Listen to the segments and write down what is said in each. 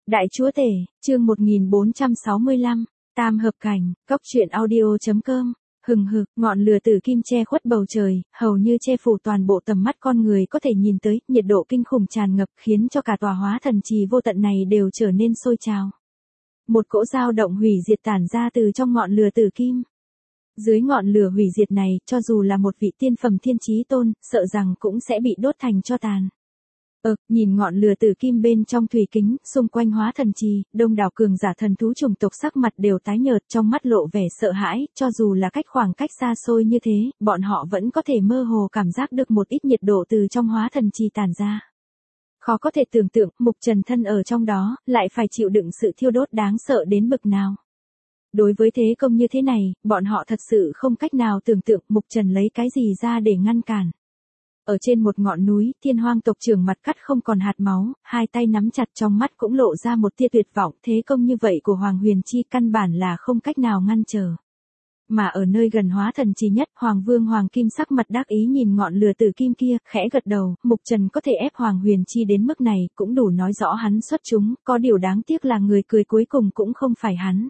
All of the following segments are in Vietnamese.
Đại chúa tể, chương 1465, tam hợp cảnh, cóc truyện audio.com. Hừng hực, ngọn lửa tử kim che khuất bầu trời, hầu như che phủ toàn bộ tầm mắt con người có thể nhìn tới, nhiệt độ kinh khủng tràn ngập khiến cho cả tòa hóa thần trì vô tận này đều trở nên sôi trào. Một cỗ dao động hủy diệt tản ra từ trong ngọn lửa tử kim. Dưới ngọn lửa hủy diệt này, cho dù là một vị tiên phẩm thiên chí tôn, sợ rằng cũng sẽ bị đốt thành tro tàn. Nhìn ngọn lửa tử kim bên trong thủy kính, xung quanh hóa thần trì, đông đảo cường giả thần thú chủng tộc sắc mặt đều tái nhợt, trong mắt lộ vẻ sợ hãi, cho dù là khoảng cách xa xôi như thế, bọn họ vẫn có thể mơ hồ cảm giác được một ít nhiệt độ từ trong hóa thần trì tản ra. Khó có thể tưởng tượng, Mục Trần thân ở trong đó, lại phải chịu đựng sự thiêu đốt đáng sợ đến bực nào. Đối với thế công như thế này, bọn họ thật sự không cách nào tưởng tượng Mục Trần lấy cái gì ra để ngăn cản. Ở trên một ngọn núi, Thiên Hoang tộc trưởng mặt cắt không còn hạt máu, hai tay nắm chặt, trong mắt cũng lộ ra một tia tuyệt vọng, thế công như vậy của Hoàng Huyền Chi căn bản là không cách nào ngăn trở. Mà ở nơi gần hóa thần trì nhất, Hoàng Vương Hoàng Kim sắc mặt đắc ý nhìn ngọn lửa tử kim kia, khẽ gật đầu, Mục Trần có thể ép Hoàng Huyền Chi đến mức này, cũng đủ nói rõ hắn xuất chúng, có điều đáng tiếc là người cười cuối cùng cũng không phải hắn.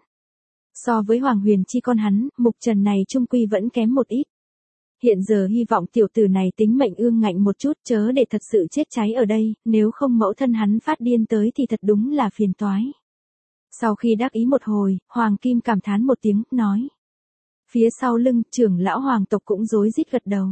So với Hoàng Huyền Chi con hắn, Mục Trần này chung quy vẫn kém một ít. Hiện giờ hy vọng tiểu tử này tính mệnh ương ngạnh một chút, chớ để thật sự chết cháy ở đây, nếu không mẫu thân hắn phát điên tới thì thật đúng là phiền toái. Sau khi đắc ý một hồi, Hoàng Kim cảm thán một tiếng, nói. Phía sau lưng, trưởng lão hoàng tộc cũng rối rít gật đầu.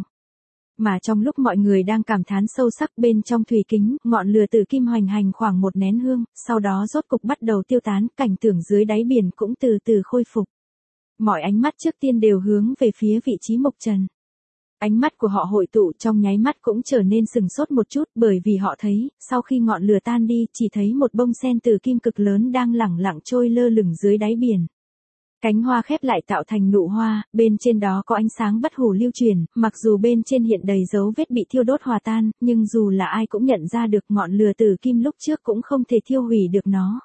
Mà trong lúc mọi người đang cảm thán sâu sắc, bên trong thủy kính, ngọn lửa tử kim hoành hành khoảng một nén hương, sau đó rốt cục bắt đầu tiêu tán, cảnh tượng dưới đáy biển cũng từ từ khôi phục. Mọi ánh mắt trước tiên đều hướng về phía vị trí Mục Trần. Ánh mắt của họ hội tụ, trong nháy mắt cũng trở nên sừng sốt một chút, bởi vì họ thấy, sau khi ngọn lửa tan đi, chỉ thấy một bông sen tử kim cực lớn đang lẳng lặng trôi lơ lửng dưới đáy biển. Cánh hoa khép lại tạo thành nụ hoa, bên trên đó có ánh sáng bất hủ lưu truyền, mặc dù bên trên hiện đầy dấu vết bị thiêu đốt hòa tan, nhưng dù là ai cũng nhận ra được ngọn lửa tử kim lúc trước cũng không thể thiêu hủy được nó.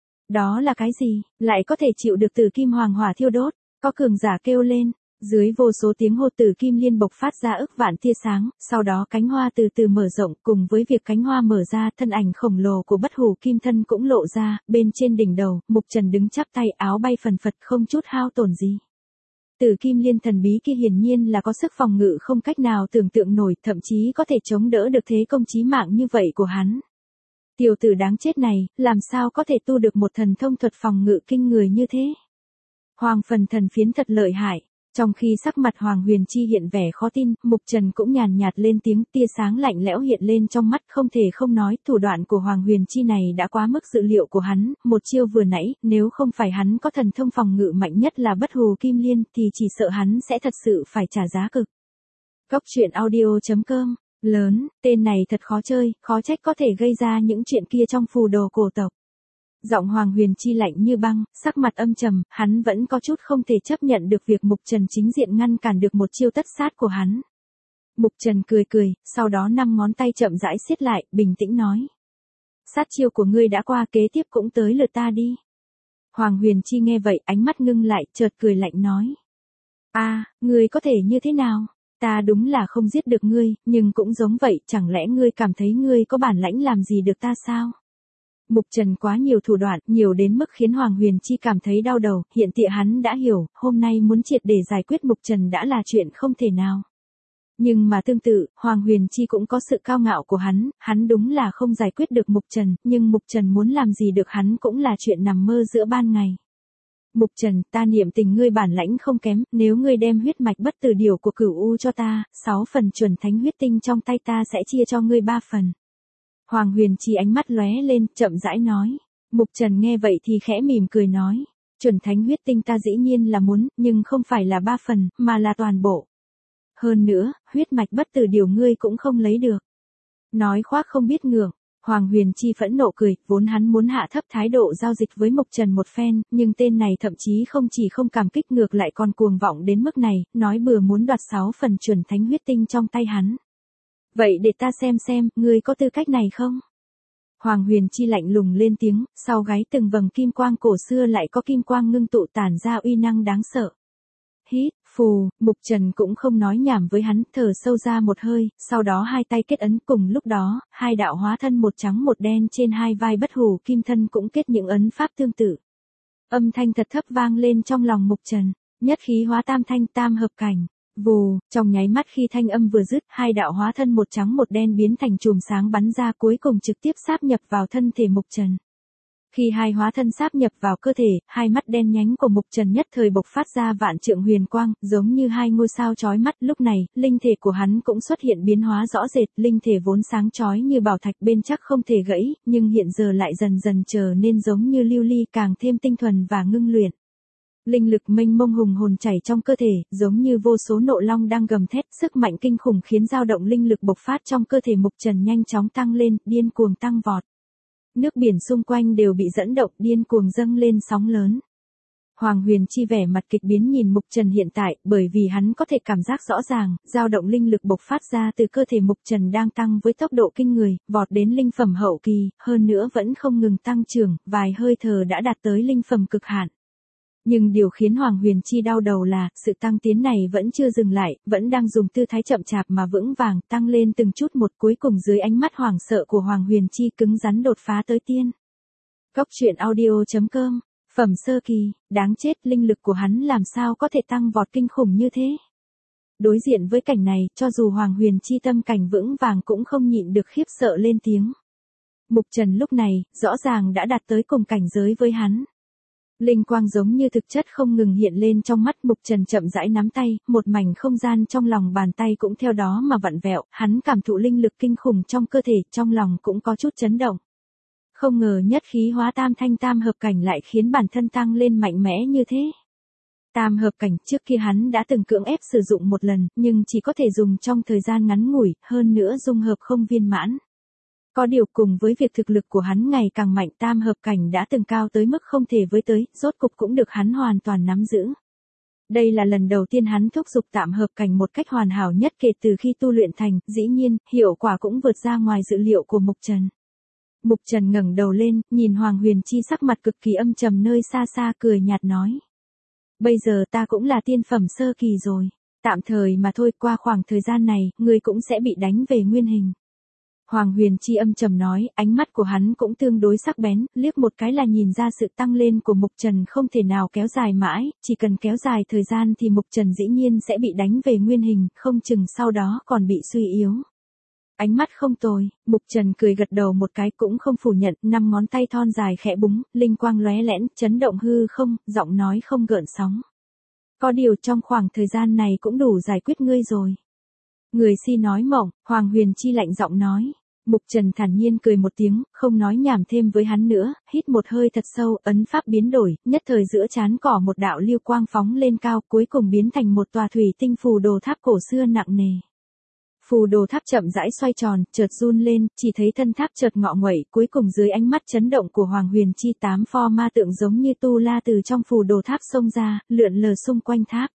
Đó là cái gì, lại có thể chịu được tử kim hoàng hỏa thiêu đốt? Có cường giả kêu lên. Dưới vô số tiếng hô, tử kim liên bộc phát ra ức vạn tia sáng, sau đó cánh hoa từ từ mở rộng, cùng với việc cánh hoa mở ra, thân ảnh khổng lồ của bất hủ kim thân cũng lộ ra, bên trên đỉnh đầu, Mục Trần đứng chắp tay, áo bay phần phật không chút hao tổn gì. Tử kim liên thần bí kia hiển nhiên là có sức phòng ngự không cách nào tưởng tượng nổi, thậm chí có thể chống đỡ được thế công chí mạng như vậy của hắn. Tiểu tử đáng chết này, làm sao có thể tu được một thần thông thuật phòng ngự kinh người như thế? Hoàng phần thần phiến thật lợi hại. Trong khi sắc mặt Hoàng Huyền Chi hiện vẻ khó tin, Mục Trần cũng nhàn nhạt lên tiếng, tia sáng lạnh lẽo hiện lên trong mắt, không thể không nói, thủ đoạn của Hoàng Huyền Chi này đã quá mức dự liệu của hắn, một chiêu vừa nãy, nếu không phải hắn có thần thông phòng ngự mạnh nhất là bất hủ kim liên, thì chỉ sợ hắn sẽ thật sự phải trả giá cực. Cóc truyện audio.com, lớn, tên này thật khó chơi, khó trách có thể gây ra những chuyện kia trong phù đồ cổ tộc. Giọng Hoàng Huyền Chi lạnh như băng, sắc mặt âm trầm, hắn vẫn có chút không thể chấp nhận được việc Mục Trần chính diện ngăn cản được một chiêu tất sát của hắn. Mục Trần cười cười, sau đó 5 ngón tay chậm rãi siết lại, bình tĩnh nói. Sát chiêu của ngươi đã qua, kế tiếp cũng tới lượt ta đi. Hoàng Huyền Chi nghe vậy, ánh mắt ngưng lại, chợt cười lạnh nói. Ngươi có thể như thế nào? Ta đúng là không giết được ngươi, nhưng cũng giống vậy, chẳng lẽ ngươi cảm thấy ngươi có bản lãnh làm gì được ta sao? Mục Trần quá nhiều thủ đoạn, nhiều đến mức khiến Hoàng Huyền Chi cảm thấy đau đầu, hiện tại hắn đã hiểu, hôm nay muốn triệt để giải quyết Mục Trần đã là chuyện không thể nào. Nhưng mà tương tự, Hoàng Huyền Chi cũng có sự cao ngạo của hắn đúng là không giải quyết được Mục Trần, nhưng Mục Trần muốn làm gì được hắn cũng là chuyện nằm mơ giữa ban ngày. Mục Trần, ta niệm tình ngươi bản lãnh không kém, nếu ngươi đem huyết mạch bất tử điều của Cửu U cho ta, 6 phần chuẩn thánh huyết tinh trong tay ta sẽ chia cho ngươi 3 phần. Hoàng Huyền Chi ánh mắt lóe lên, chậm rãi nói. Mục Trần nghe vậy thì khẽ mỉm cười nói. Chuẩn thánh huyết tinh ta dĩ nhiên là muốn, nhưng không phải là 3 phần, mà là toàn bộ. Hơn nữa, huyết mạch bất tử điều ngươi cũng không lấy được. Nói khoác không biết ngượng. Hoàng Huyền Chi phẫn nộ cười, vốn hắn muốn hạ thấp thái độ giao dịch với Mục Trần một phen, nhưng tên này thậm chí không chỉ không cảm kích ngược lại còn cuồng vọng đến mức này, nói bừa muốn đoạt 6 phần chuẩn thánh huyết tinh trong tay hắn. Vậy để ta xem, ngươi có tư cách này không? Hoàng Huyền Chi lạnh lùng lên tiếng, sau gáy từng vầng kim quang cổ xưa lại có kim quang ngưng tụ tản ra uy năng đáng sợ. Hít, Phù, Mục Trần cũng không nói nhảm với hắn, thở sâu ra một hơi, sau đó hai tay kết ấn, cùng lúc đó, hai đạo hóa thân một trắng một đen trên hai vai bất hủ kim thân cũng kết những ấn pháp tương tự. Âm thanh thật thấp vang lên trong lòng Mục Trần, nhất khí hóa tam thanh tam hợp cảnh. Vù, trong nháy mắt khi thanh âm vừa dứt, hai đạo hóa thân một trắng một đen biến thành chùm sáng bắn ra, cuối cùng trực tiếp sáp nhập vào thân thể Mục Trần. Khi hai hóa thân sáp nhập vào cơ thể, hai mắt đen nhánh của Mục Trần nhất thời bộc phát ra vạn trượng huyền quang, giống như hai ngôi sao chói mắt. Lúc này, linh thể của hắn cũng xuất hiện biến hóa rõ rệt, linh thể vốn sáng chói như bảo thạch bên chắc không thể gãy, nhưng hiện giờ lại dần dần trở nên giống như lưu ly, càng thêm tinh thuần và ngưng luyện. Linh lực mênh mông hùng hồn chảy trong cơ thể, giống như vô số nộ long đang gầm thét, sức mạnh kinh khủng khiến dao động linh lực bộc phát trong cơ thể Mục Trần nhanh chóng tăng lên, điên cuồng tăng vọt. Nước biển xung quanh đều bị dẫn động, điên cuồng dâng lên sóng lớn. Hoàng Huyền Chi vẻ mặt kịch biến nhìn Mục Trần hiện tại, bởi vì hắn có thể cảm giác rõ ràng, dao động linh lực bộc phát ra từ cơ thể Mục Trần đang tăng với tốc độ kinh người, vọt đến linh phẩm hậu kỳ, hơn nữa vẫn không ngừng tăng trưởng, vài hơi thở đã đạt tới linh phẩm cực hạn. Nhưng điều khiến Hoàng Huyền Chi đau đầu là, sự tăng tiến này vẫn chưa dừng lại, vẫn đang dùng tư thái chậm chạp mà vững vàng, tăng lên từng chút một, cuối cùng dưới ánh mắt hoảng sợ của Hoàng Huyền Chi cứng rắn đột phá tới tiên. Cốc truyện audio.com, phẩm sơ kỳ, đáng chết, linh lực của hắn làm sao có thể tăng vọt kinh khủng như thế. Đối diện với cảnh này, cho dù Hoàng Huyền Chi tâm cảnh vững vàng cũng không nhịn được khiếp sợ lên tiếng. Mục Trần lúc này, rõ ràng đã đạt tới cùng cảnh giới với hắn. Linh quang giống như thực chất không ngừng hiện lên trong mắt. Mục Trần chậm rãi nắm tay, một mảnh không gian trong lòng bàn tay cũng theo đó mà vặn vẹo, hắn cảm thụ linh lực kinh khủng trong cơ thể, trong lòng cũng có chút chấn động. Không ngờ nhất khí hóa tam thanh tam hợp cảnh lại khiến bản thân tăng lên mạnh mẽ như thế. Tam hợp cảnh trước kia hắn đã từng cưỡng ép sử dụng một lần, nhưng chỉ có thể dùng trong thời gian ngắn ngủi, hơn nữa dung hợp không viên mãn. Có điều cùng với việc thực lực của hắn ngày càng mạnh, tam hợp cảnh đã từng cao tới mức không thể với tới, rốt cục cũng được hắn hoàn toàn nắm giữ. Đây là lần đầu tiên hắn thúc giục tam hợp cảnh một cách hoàn hảo nhất kể từ khi tu luyện thành, dĩ nhiên, hiệu quả cũng vượt ra ngoài dự liệu của Mục Trần. Mục Trần ngẩng đầu lên, nhìn Hoàng Huyền Chi sắc mặt cực kỳ âm trầm nơi xa xa, cười nhạt nói. Bây giờ ta cũng là tiên phẩm sơ kỳ rồi, tạm thời mà thôi, qua khoảng thời gian này, ngươi cũng sẽ bị đánh về nguyên hình. Hoàng Huyền Chi âm trầm nói, ánh mắt của hắn cũng tương đối sắc bén, liếc một cái là nhìn ra sự tăng lên của Mục Trần không thể nào kéo dài mãi, chỉ cần kéo dài thời gian thì Mục Trần dĩ nhiên sẽ bị đánh về nguyên hình, không chừng sau đó còn bị suy yếu. Ánh mắt không tồi, Mục Trần cười gật đầu một cái cũng không phủ nhận, 5 ngón tay thon dài khẽ búng, linh quang lóe lẽn, chấn động hư không, giọng nói không gợn sóng. Có điều trong khoảng thời gian này cũng đủ giải quyết ngươi rồi. Người si nói mộng, Hoàng Huyền Chi lạnh giọng nói. Mục Trần thản nhiên cười một tiếng, không nói nhảm thêm với hắn nữa, hít một hơi thật sâu, ấn pháp biến đổi, nhất thời giữa trán cỏ một đạo lưu quang phóng lên cao, cuối cùng biến thành một tòa thủy tinh phù đồ tháp cổ xưa nặng nề. Phù đồ tháp chậm rãi xoay tròn, chợt run lên, chỉ thấy thân tháp chợt ngọ nguậy, cuối cùng dưới ánh mắt chấn động của Hoàng Huyền Chi, 8 pho ma tượng giống như tu la từ trong phù đồ tháp xông ra, lượn lờ xung quanh tháp.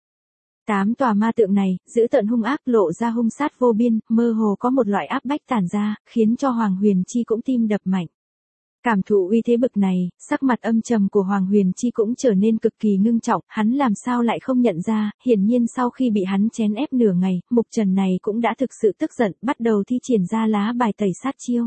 8 tòa ma tượng này, dữ tợn hung ác, lộ ra hung sát vô biên, mơ hồ có một loại áp bách tản ra, khiến cho Hoàng Huyền Chi cũng tim đập mạnh. Cảm thụ uy thế bực này, sắc mặt âm trầm của Hoàng Huyền Chi cũng trở nên cực kỳ ngưng trọng, hắn làm sao lại không nhận ra, hiển nhiên sau khi bị hắn chèn ép nửa ngày, Mục Trần này cũng đã thực sự tức giận, bắt đầu thi triển ra lá bài tẩy sát chiêu.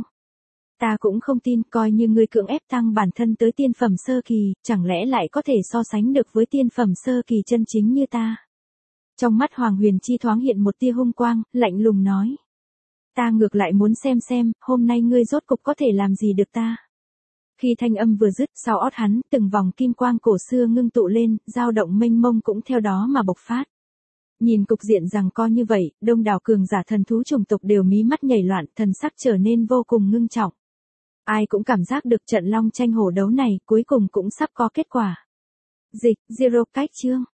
Ta cũng không tin, coi như ngươi cưỡng ép tăng bản thân tới tiên phẩm sơ kỳ, chẳng lẽ lại có thể so sánh được với tiên phẩm sơ kỳ chân chính như ta. Trong mắt Hoàng Huyền Chi thoáng hiện một tia hung quang, lạnh lùng nói. Ta ngược lại muốn xem, hôm nay ngươi rốt cục có thể làm gì được ta. Khi thanh âm vừa dứt, sau ót hắn, từng vòng kim quang cổ xưa ngưng tụ lên, dao động mênh mông cũng theo đó mà bộc phát. Nhìn cục diện giằng co như vậy, đông đảo cường giả thần thú chủng tộc đều mí mắt nhảy loạn, thần sắc trở nên vô cùng ngưng trọng. Ai cũng cảm giác được trận long tranh hổ đấu này, cuối cùng cũng sắp có kết quả. Dịch, Zero cách chương.